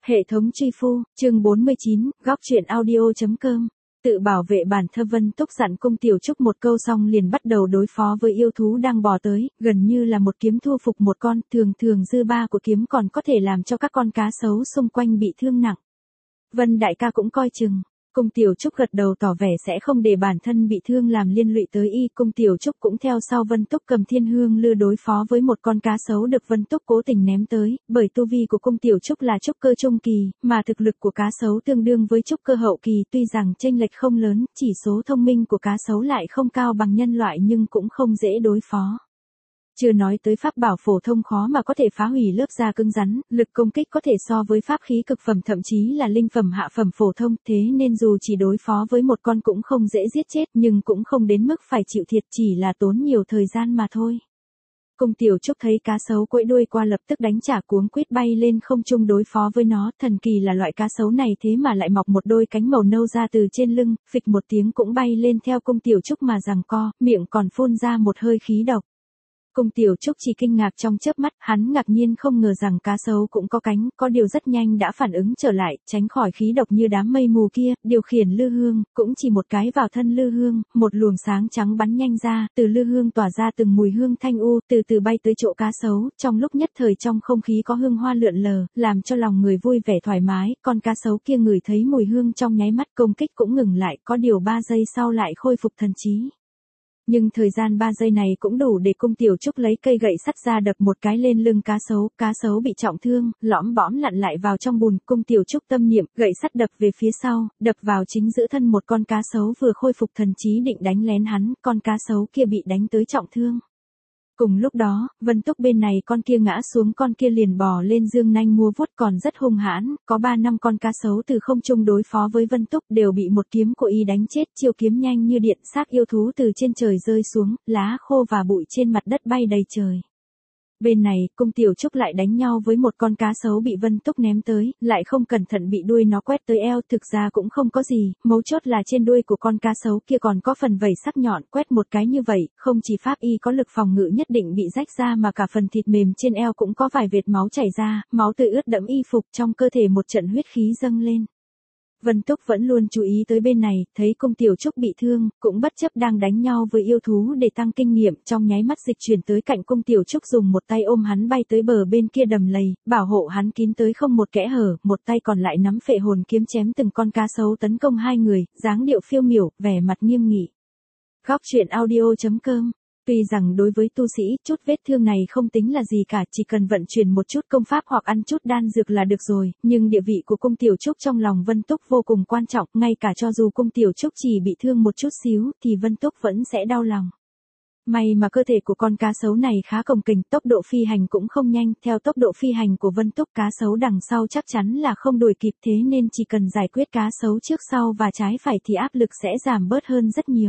Hệ thống truy phu, chương 49, góc truyện audio.com. Tự bảo vệ bản thân. Vân Túc dặn cung Tiểu Trúc một câu xong liền bắt đầu đối phó với yêu thú đang bò tới, gần như là một kiếm thu phục một con, thường dư ba của kiếm còn có thể làm cho các con cá sấu xung quanh bị thương nặng. Vân đại ca cũng coi chừng. Cung Tiểu Trúc gật đầu tỏ vẻ sẽ không để bản thân bị thương làm liên lụy tới y. Cung Tiểu Trúc cũng theo sau Vân Túc cầm thiên hương lư đối phó với một con cá sấu được Vân Túc cố tình ném tới, bởi tu vi của Cung Tiểu Trúc là trúc cơ trung kỳ, mà thực lực của cá sấu tương đương với trúc cơ hậu kỳ. Tuy rằng chênh lệch không lớn, chỉ số thông minh của cá sấu lại không cao bằng nhân loại nhưng cũng không dễ đối phó. Chưa nói tới pháp bảo phổ thông khó mà có thể phá hủy lớp da cứng rắn, lực công kích có thể so với pháp khí cực phẩm thậm chí là linh phẩm hạ phẩm phổ thông, thế nên dù chỉ đối phó với một con cũng không dễ giết chết nhưng cũng không đến mức phải chịu thiệt, chỉ là tốn nhiều thời gian mà thôi. Cung Tiểu Trúc thấy cá sấu quẫy đuôi qua lập tức đánh trả cuống quýt bay lên không trung đối phó với nó, thần kỳ là loại cá sấu này thế mà lại mọc một đôi cánh màu nâu ra từ trên lưng, phịch một tiếng cũng bay lên theo Cung Tiểu Trúc mà giằng co, miệng còn phun ra một hơi khí độc. Cung Tiểu Trúc chỉ kinh ngạc trong chớp mắt, hắn ngạc nhiên không ngờ rằng cá sấu cũng có cánh, có điều rất nhanh đã phản ứng trở lại, tránh khỏi khí độc như đám mây mù kia, điều khiển lư hương, cũng chỉ một cái vào thân lư hương, một luồng sáng trắng bắn nhanh ra, từ lư hương tỏa ra từng mùi hương thanh u, từ từ bay tới chỗ cá sấu, trong lúc nhất thời trong không khí có hương hoa lượn lờ, làm cho lòng người vui vẻ thoải mái, con cá sấu kia ngửi thấy mùi hương trong nháy mắt công kích cũng ngừng lại, có điều 3 giây sau lại khôi phục thần trí. Nhưng thời gian 3 giây này cũng đủ để Cung Tiểu Trúc lấy cây gậy sắt ra đập một cái lên lưng cá sấu bị trọng thương, lõm bõm lặn lại vào trong bùn. Cung Tiểu Trúc tâm niệm, gậy sắt đập về phía sau, đập vào chính giữa thân một con cá sấu vừa khôi phục thần trí định đánh lén hắn, con cá sấu kia bị đánh tới trọng thương. Cùng lúc đó, Vân Túc bên này con kia ngã xuống, con kia liền bò lên dương nanh múa vuốt còn rất hung hãn, có 3-5 con cá sấu từ không trung đối phó với Vân Túc đều bị một kiếm của y đánh chết, chiêu kiếm nhanh như điện, xác yêu thú từ trên trời rơi xuống, lá khô và bụi trên mặt đất bay đầy trời. Bên này, Cung Tiểu Trúc lại đánh nhau với một con cá sấu bị Vân Túc ném tới, lại không cẩn thận bị đuôi nó quét tới eo, thực ra cũng không có gì, mấu chốt là trên đuôi của con cá sấu kia còn có phần vảy sắc nhọn, quét một cái như vậy, không chỉ pháp y có lực phòng ngự nhất định bị rách ra mà cả phần thịt mềm trên eo cũng có vài vệt máu chảy ra, máu tươi ướt đẫm y phục, trong cơ thể một trận huyết khí dâng lên. Vân Túc vẫn luôn chú ý tới bên này, thấy Cung Tiểu Trúc bị thương, cũng bất chấp đang đánh nhau với yêu thú để tăng kinh nghiệm, trong nháy mắt dịch chuyển tới cạnh Cung Tiểu Trúc dùng một tay ôm hắn bay tới bờ bên kia đầm lầy, bảo hộ hắn kín tới không một kẽ hở, một tay còn lại nắm phệ hồn kiếm chém từng con cá sấu tấn công hai người, dáng điệu phiêu miểu, vẻ mặt nghiêm nghị. Góc truyện audio.com. Tuy rằng đối với tu sĩ, chút vết thương này không tính là gì cả, chỉ cần vận chuyển một chút công pháp hoặc ăn chút đan dược là được rồi, nhưng địa vị của Cung Tiểu Trúc trong lòng Vân Túc vô cùng quan trọng, ngay cả cho dù Cung Tiểu Trúc chỉ bị thương một chút xíu, thì Vân Túc vẫn sẽ đau lòng. May mà cơ thể của con cá sấu này khá cồng kềnh, tốc độ phi hành cũng không nhanh, theo tốc độ phi hành của Vân Túc cá sấu đằng sau chắc chắn là không đuổi kịp, thế nên chỉ cần giải quyết cá sấu trước sau và trái phải thì áp lực sẽ giảm bớt hơn rất nhiều.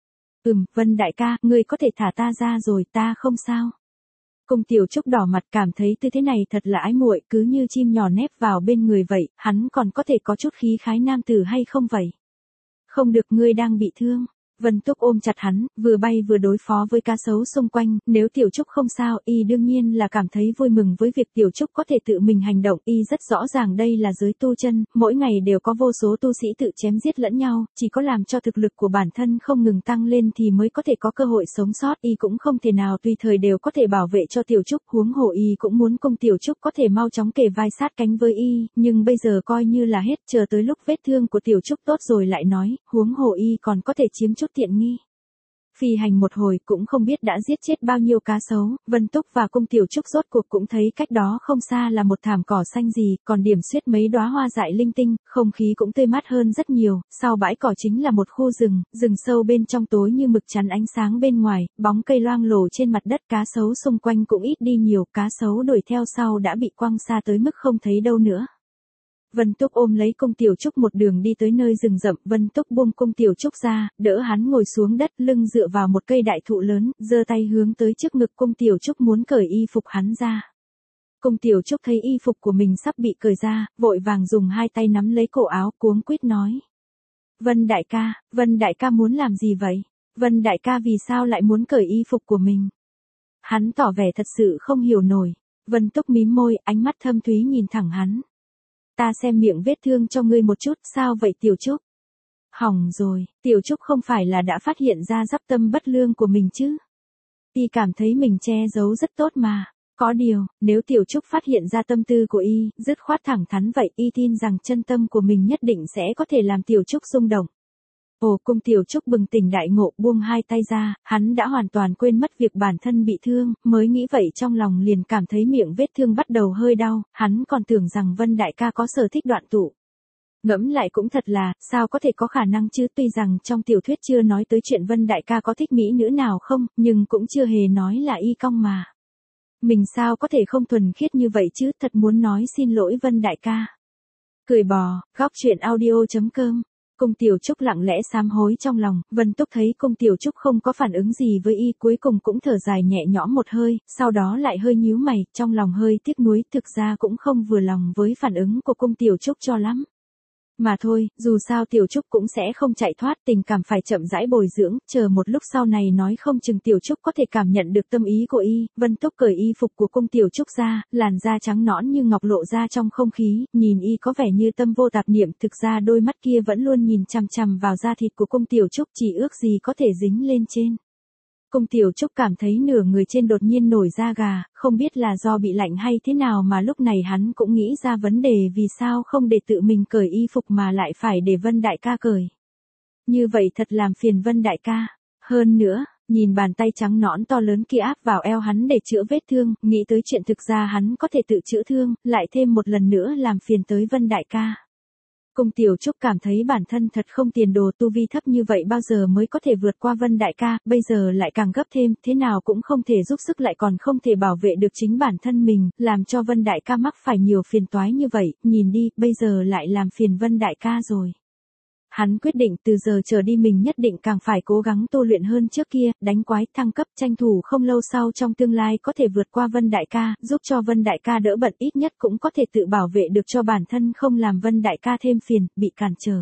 Vân đại ca, ngươi có thể thả ta ra rồi, ta không sao. Cung Tiểu Trúc đỏ mặt cảm thấy tư thế này thật là ái muội, cứ như chim nhỏ nép vào bên người vậy, hắn còn có thể có chút khí khái nam tử hay không vậy? Không được, ngươi đang bị thương. Vân Túc ôm chặt hắn, vừa bay vừa đối phó với cá sấu xung quanh, nếu Tiểu Trúc không sao, y đương nhiên là cảm thấy vui mừng với việc Tiểu Trúc có thể tự mình hành động, y rất rõ ràng đây là giới tu chân, mỗi ngày đều có vô số tu sĩ tự chém giết lẫn nhau, chỉ có làm cho thực lực của bản thân không ngừng tăng lên thì mới có thể có cơ hội sống sót, y cũng không thể nào tùy thời đều có thể bảo vệ cho Tiểu Trúc, huống hồ y cũng muốn Cung Tiểu Trúc có thể mau chóng kề vai sát cánh với y, nhưng bây giờ coi như là hết, chờ tới lúc vết thương của Tiểu Trúc tốt rồi lại nói, huống hồ y còn có thể chiếm chút tiện nghi. Phi hành một hồi cũng không biết đã giết chết bao nhiêu cá sấu, Vân Túc và Cung Tiểu Trúc rốt cuộc cũng thấy cách đó không xa là một thảm cỏ xanh gì, còn điểm xuyết mấy đóa hoa dại linh tinh, không khí cũng tươi mát hơn rất nhiều, sau bãi cỏ chính là một khu rừng, rừng sâu bên trong tối như mực chắn ánh sáng bên ngoài, bóng cây loang lổ trên mặt đất, cá sấu xung quanh cũng ít đi nhiều, cá sấu đuổi theo sau đã bị quăng xa tới mức không thấy đâu nữa. Vân Túc ôm lấy Cung Tiểu Trúc một đường đi tới nơi rừng rậm, Vân Túc buông Cung Tiểu Trúc ra, đỡ hắn ngồi xuống đất, lưng dựa vào một cây đại thụ lớn, giơ tay hướng tới trước ngực Cung Tiểu Trúc muốn cởi y phục hắn ra. Cung Tiểu Trúc thấy y phục của mình sắp bị cởi ra, vội vàng dùng hai tay nắm lấy cổ áo, cuống quýt nói. Vân đại ca muốn làm gì vậy? Vân đại ca vì sao lại muốn cởi y phục của mình? Hắn tỏ vẻ thật sự không hiểu nổi. Vân Túc mím môi, ánh mắt thâm thúy nhìn thẳng hắn. ta xem miệng vết thương cho ngươi một chút, sao vậy Tiểu Trúc? Hỏng rồi, Tiểu Trúc không phải là đã phát hiện ra dắp tâm bất lương của mình chứ? Y cảm thấy mình che giấu rất tốt mà. Có điều, nếu Tiểu Trúc phát hiện ra tâm tư của Y, dứt khoát thẳng thắn vậy, Y tin rằng chân tâm của mình nhất định sẽ có thể làm Tiểu Trúc rung động. Ồ, Cung Tiểu Trúc bừng tỉnh đại ngộ, buông hai tay ra, hắn đã hoàn toàn quên mất việc bản thân bị thương, mới nghĩ vậy trong lòng liền cảm thấy miệng vết thương bắt đầu hơi đau, hắn còn tưởng rằng Vân đại ca có sở thích đoạn tụ. Ngẫm lại cũng thật là, sao có thể có khả năng chứ, tuy rằng trong tiểu thuyết chưa nói tới chuyện Vân đại ca có thích mỹ nữ nào không, nhưng cũng chưa hề nói là y cong mà. Mình sao có thể không thuần khiết như vậy chứ, thật muốn nói xin lỗi Vân đại ca. Cười bò, góc chuyện audio.com. Cung Tiểu Trúc lặng lẽ sám hối trong lòng, Vân Túc thấy Cung Tiểu Trúc không có phản ứng gì với y, cuối cùng cũng thở dài nhẹ nhõm một hơi, sau đó lại hơi nhíu mày, trong lòng hơi tiếc nuối, thực ra cũng không vừa lòng với phản ứng của Cung Tiểu Trúc cho lắm. Mà thôi, dù sao Tiểu Trúc cũng sẽ không chạy thoát, tình cảm phải chậm rãi bồi dưỡng, chờ một lúc sau này nói không chừng Tiểu Trúc có thể cảm nhận được tâm ý của y. Vân Túc cởi y phục của Cung Tiểu Trúc ra, làn da trắng nõn như ngọc lộ ra trong không khí, nhìn y có vẻ như tâm vô tạp niệm, thực ra đôi mắt kia vẫn luôn nhìn chằm chằm vào da thịt của Cung Tiểu Trúc, chỉ ước gì có thể dính lên trên. Cung Tiểu Trúc cảm thấy nửa người trên đột nhiên nổi da gà, không biết là do bị lạnh hay thế nào mà lúc này hắn cũng nghĩ ra vấn đề vì sao không để tự mình cởi y phục mà lại phải để Vân đại ca cởi. Như vậy thật làm phiền Vân đại ca. Hơn nữa, nhìn bàn tay trắng nõn to lớn kia áp vào eo hắn để chữa vết thương, nghĩ tới chuyện thực ra hắn có thể tự chữa thương, lại thêm một lần nữa làm phiền tới Vân đại ca. Cung Tiểu Trúc cảm thấy bản thân thật không tiền đồ, tu vi thấp như vậy bao giờ mới có thể vượt qua Vân đại ca, bây giờ lại càng gấp thêm, thế nào cũng không thể giúp sức lại còn không thể bảo vệ được chính bản thân mình, làm cho Vân đại ca mắc phải nhiều phiền toái như vậy, nhìn đi, bây giờ lại làm phiền Vân đại ca rồi. Hắn quyết định từ giờ trở đi mình nhất định càng phải cố gắng tu luyện hơn trước kia, đánh quái, thăng cấp, tranh thủ không lâu sau trong tương lai có thể vượt qua Vân đại ca, giúp cho Vân đại ca đỡ bận, ít nhất cũng có thể tự bảo vệ được cho bản thân, không làm Vân đại ca thêm phiền, bị cản trở.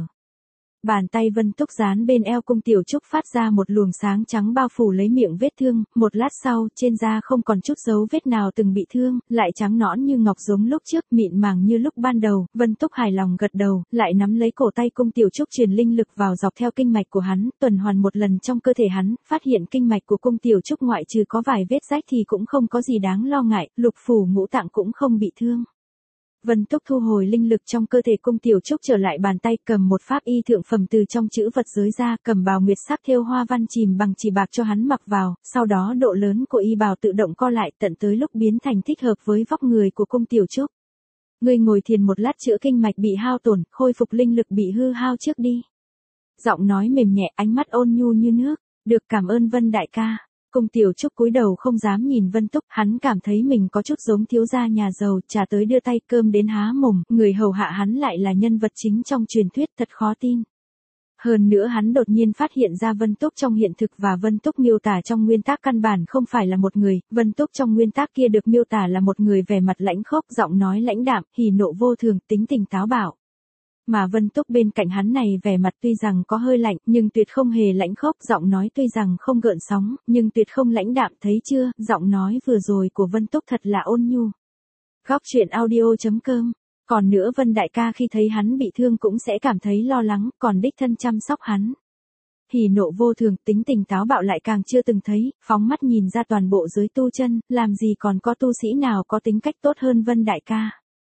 Bàn tay Vân Túc dán bên eo Cung Tiểu Trúc phát ra một luồng sáng trắng bao phủ lấy miệng vết thương, một lát sau, trên da không còn chút dấu vết nào từng bị thương, lại trắng nõn như ngọc giống lúc trước, mịn màng như lúc ban đầu, Vân Túc hài lòng gật đầu, lại nắm lấy cổ tay Cung Tiểu Trúc truyền linh lực vào dọc theo kinh mạch của hắn, tuần hoàn một lần trong cơ thể hắn, phát hiện kinh mạch của Cung Tiểu Trúc ngoại trừ có vài vết rách thì cũng không có gì đáng lo ngại, lục phủ ngũ tạng cũng không bị thương. Vân Túc thu hồi linh lực trong cơ thể Cung Tiểu Trúc trở lại bàn tay, cầm một pháp y thượng phẩm từ trong chữ vật giới ra, cầm bào nguyệt sắc thêu hoa văn chìm bằng chỉ bạc cho hắn mặc vào, sau đó độ lớn của y bào tự động co lại tận tới lúc biến thành thích hợp với vóc người của Cung Tiểu Trúc. Ngươi ngồi thiền một lát chữa kinh mạch bị hao tổn, khôi phục linh lực bị hư hao trước đi. Giọng nói mềm nhẹ, ánh mắt ôn nhu như nước. Được, cảm ơn Vân đại ca. Cung Tiểu Trúc cúi đầu không dám nhìn Vân Túc, hắn cảm thấy mình có chút giống thiếu gia nhà giàu, trà tới đưa tay, cơm đến há mồm, người hầu hạ hắn lại là nhân vật chính trong truyền thuyết, thật khó tin. Hơn nữa hắn đột nhiên phát hiện ra Vân Túc trong hiện thực và Vân Túc miêu tả trong nguyên tác căn bản không phải là một người, Vân Túc trong nguyên tác kia được miêu tả là một người vẻ mặt lãnh khốc, giọng nói lãnh đạm, hỉ nộ vô thường, tính tình táo bạo. Mà Vân Túc bên cạnh hắn này vẻ mặt tuy rằng có hơi lạnh, nhưng tuyệt không hề lãnh khốc, giọng nói tuy rằng không gợn sóng, nhưng tuyệt không lãnh đạm, thấy chưa, giọng nói vừa rồi của Vân Túc thật là ôn nhu. Góc chuyện audio.com. Còn nữa Vân đại ca khi thấy hắn bị thương cũng sẽ cảm thấy lo lắng, còn đích thân chăm sóc hắn. Hỉ nộ vô thường, tính tình táo bạo lại càng chưa từng thấy, phóng mắt nhìn ra toàn bộ giới tu chân, làm gì còn có tu sĩ nào có tính cách tốt hơn Vân đại ca.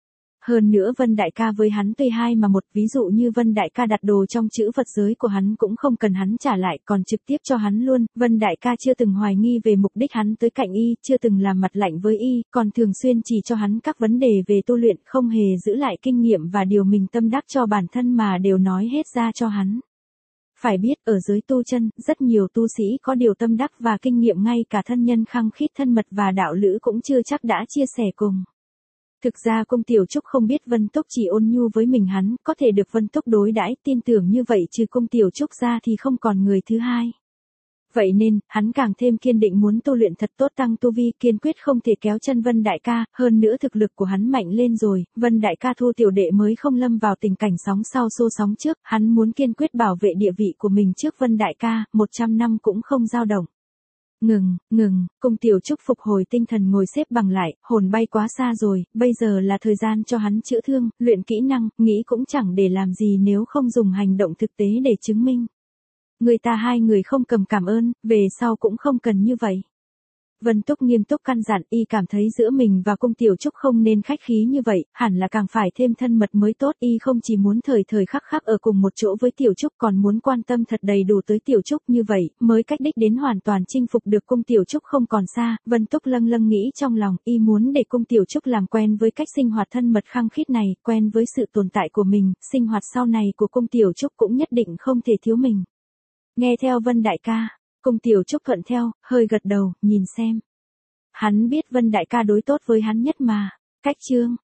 Hơn nữa Vân đại ca với hắn tuy hai mà một, ví dụ như Vân đại ca đặt đồ trong chữ vật giới của hắn cũng không cần hắn trả lại, còn trực tiếp cho hắn luôn, Vân đại ca chưa từng hoài nghi về mục đích hắn tới cạnh y, chưa từng làm mặt lạnh với y, còn thường xuyên chỉ cho hắn các vấn đề về tu luyện, không hề giữ lại kinh nghiệm và điều mình tâm đắc cho bản thân mà đều nói hết ra cho hắn. Phải biết, ở giới tu chân, rất nhiều tu sĩ có điều tâm đắc và kinh nghiệm, ngay cả thân nhân khăng khít thân mật và đạo lữ cũng chưa chắc đã chia sẻ cùng. Thực ra Cung Tiểu Trúc không biết Vân Túc chỉ ôn nhu với mình hắn, có thể được Vân Túc đối đãi, tin tưởng như vậy trừ Cung Tiểu Trúc ra thì không còn người thứ hai. Vậy nên, hắn càng thêm kiên định muốn tu luyện thật tốt, tăng tu vi, kiên quyết không thể kéo chân Vân đại ca, hơn nữa thực lực của hắn mạnh lên rồi, Vân đại ca thu tiểu đệ mới không lâm vào tình cảnh sóng sau xô sóng trước, hắn muốn kiên quyết bảo vệ địa vị của mình trước Vân đại ca, 100 năm cũng không dao động. Ngừng, cung Tiểu Trúc phục hồi tinh thần ngồi xếp bằng lại, hồn bay quá xa rồi, bây giờ là thời gian cho hắn chữa thương, luyện kỹ năng, nghĩ cũng chẳng để làm gì nếu không dùng hành động thực tế để chứng minh. Người ta hai người không cầm cảm ơn, về sau cũng không cần như vậy. Vân Túc nghiêm túc căn dặn, y cảm thấy giữa mình và cung Tiểu Trúc không nên khách khí như vậy, hẳn là càng phải thêm thân mật mới tốt, y không chỉ muốn thời thời khắc khắc ở cùng một chỗ với Tiểu Trúc còn muốn quan tâm thật đầy đủ tới Tiểu Trúc, như vậy mới cách đích đến hoàn toàn chinh phục được cung Tiểu Trúc không còn xa. Vân Túc lâng lâng nghĩ trong lòng, y muốn để cung Tiểu Trúc làm quen với cách sinh hoạt thân mật khăng khít này, quen với sự tồn tại của mình, sinh hoạt sau này của cung Tiểu Trúc cũng nhất định không thể thiếu mình. Nghe theo Vân đại ca. Cung Tiểu Trúc thuận theo, hơi gật đầu, nhìn xem. Hắn biết Vân đại ca đối tốt với hắn nhất mà. Cách chương